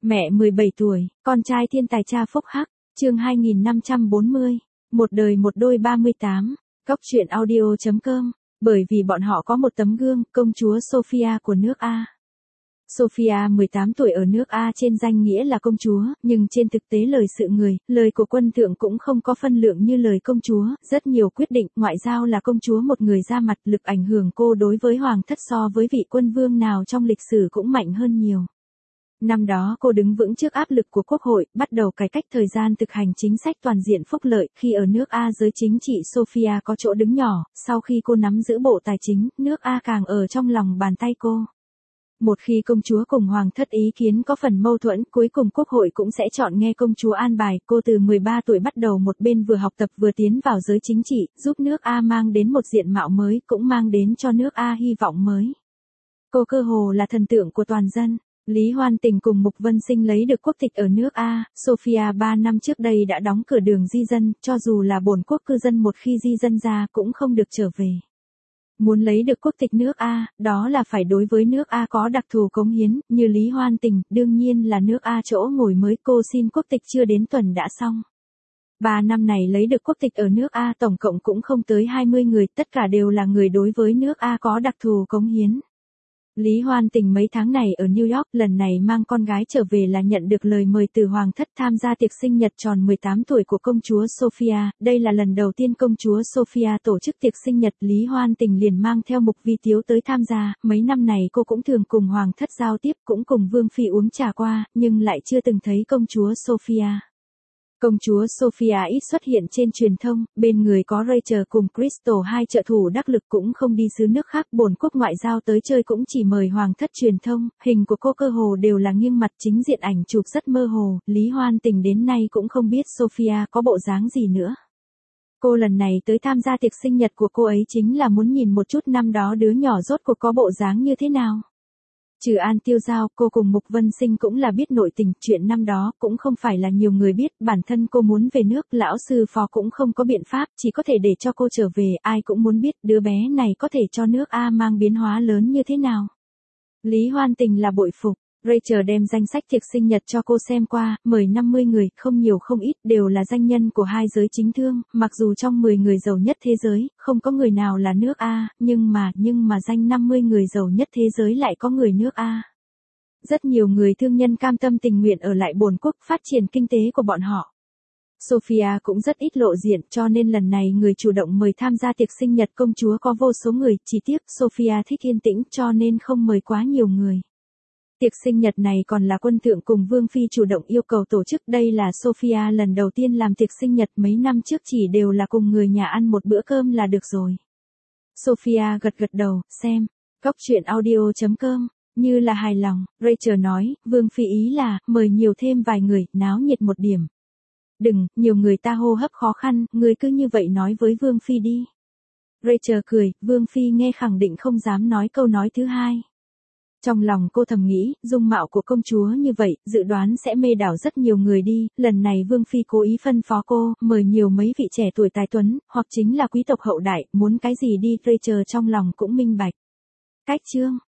Mẹ 17 tuổi, con trai thiên tài cha phúc hắc, chương 2540, một đời một đôi 38, Cóc truyện audio.com, bởi vì bọn họ có một tấm gương, công chúa Sophia của nước A. Sophia 18 tuổi ở nước A trên danh nghĩa là công chúa, nhưng trên thực tế lời sự người, lời của quân thượng cũng không có phân lượng như lời công chúa, rất nhiều quyết định, ngoại giao là công chúa một người ra mặt, lực ảnh hưởng cô đối với hoàng thất so với vị quân vương nào trong lịch sử cũng mạnh hơn nhiều. Năm đó cô đứng vững trước áp lực của quốc hội, bắt đầu cải cách thời gian thực hành chính sách toàn diện phúc lợi, khi ở nước A giới chính trị Sophia có chỗ đứng nhỏ, sau khi cô nắm giữ bộ tài chính, nước A càng ở trong lòng bàn tay cô. Một khi công chúa cùng hoàng thất ý kiến có phần mâu thuẫn, cuối cùng quốc hội cũng sẽ chọn nghe công chúa an bài. Cô từ 13 tuổi bắt đầu một bên vừa học tập vừa tiến vào giới chính trị, giúp nước A mang đến một diện mạo mới, cũng mang đến cho nước A hy vọng mới. Cô cơ hồ là thần tượng của toàn dân. Lý Hoan Tình cùng Mục Vân Sinh lấy được quốc tịch ở nước A, Sophia 3 năm trước đây đã đóng cửa đường di dân, cho dù là bổn quốc cư dân một khi di dân ra cũng không được trở về. Muốn lấy được quốc tịch nước A, đó là phải đối với nước A có đặc thù cống hiến, như Lý Hoan Tình, đương nhiên là nước A chỗ ngồi mới. Cô xin quốc tịch chưa đến tuần đã xong. 3 năm này lấy được quốc tịch ở nước A tổng cộng cũng không tới 20 người, tất cả đều là người đối với nước A có đặc thù cống hiến. Lý Hoan Tình mấy tháng này ở New York, lần này mang con gái trở về là nhận được lời mời từ hoàng thất tham gia tiệc sinh nhật tròn 18 tuổi của công chúa Sophia. Đây là lần đầu tiên công chúa Sophia tổ chức tiệc sinh nhật, Lý Hoan Tình liền mang theo Mục Vi Tiếu tới tham gia. Mấy năm này cô cũng thường cùng hoàng thất giao tiếp, cũng cùng Vương Phi uống trà qua, nhưng lại chưa từng thấy công chúa Sophia. Công chúa Sophia ít xuất hiện trên truyền thông, bên người có Rachel cùng Crystal, hai trợ thủ đắc lực, cũng không đi xứ nước khác. Bổn quốc ngoại giao tới chơi cũng chỉ mời hoàng thất truyền thông, hình của cô cơ hồ đều là nghiêng mặt, chính diện ảnh chụp rất mơ hồ. Lý Hoan Tình đến nay cũng không biết Sophia có bộ dáng gì nữa. Cô lần này tới tham gia tiệc sinh nhật của cô ấy chính là muốn nhìn một chút năm đó đứa nhỏ rốt cuộc có bộ dáng như thế nào. Trừ An Tiêu Giao, cô cùng Mục Vân Sinh cũng là biết nội tình, chuyện năm đó cũng không phải là nhiều người biết, bản thân cô muốn về nước, lão sư phó cũng không có biện pháp, chỉ có thể để cho cô trở về, ai cũng muốn biết đứa bé này có thể cho nước A mang biến hóa lớn như thế nào. Lý Hoan Tình là bội phục. Rachel đem danh sách tiệc sinh nhật cho cô xem qua, mời 50 người, không nhiều không ít, đều là danh nhân của hai giới chính thương, mặc dù trong 10 người giàu nhất thế giới, không có người nào là nước A, nhưng mà danh 50 người giàu nhất thế giới lại có người nước A. Rất nhiều người thương nhân cam tâm tình nguyện ở lại bổn quốc, phát triển kinh tế của bọn họ. Sophia cũng rất ít lộ diện, cho nên lần này người chủ động mời tham gia tiệc sinh nhật công chúa có vô số người, chỉ tiếc Sophia thích yên tĩnh cho nên không mời quá nhiều người. Tiệc sinh nhật này còn là quân thượng cùng Vương Phi chủ động yêu cầu tổ chức, đây là Sophia lần đầu tiên làm tiệc sinh nhật, mấy năm trước chỉ đều là cùng người nhà ăn một bữa cơm là được rồi. Sophia gật đầu, xem, Cóc truyện audio.com, như là hài lòng. Rachel nói, Vương Phi ý là, mời nhiều thêm vài người, náo nhiệt một điểm. Đừng, nhiều người ta hô hấp khó khăn, người cứ như vậy nói với Vương Phi đi. Rachel cười, Vương Phi nghe khẳng định không dám nói câu nói thứ hai. Trong lòng cô thầm nghĩ, dung mạo của công chúa như vậy, dự đoán sẽ mê đảo rất nhiều người đi, lần này Vương Phi cố ý phân phó cô, mời nhiều mấy vị trẻ tuổi tài tuấn, hoặc chính là quý tộc hậu đại, muốn cái gì đi. Rachel trong lòng cũng minh bạch. Cách chương.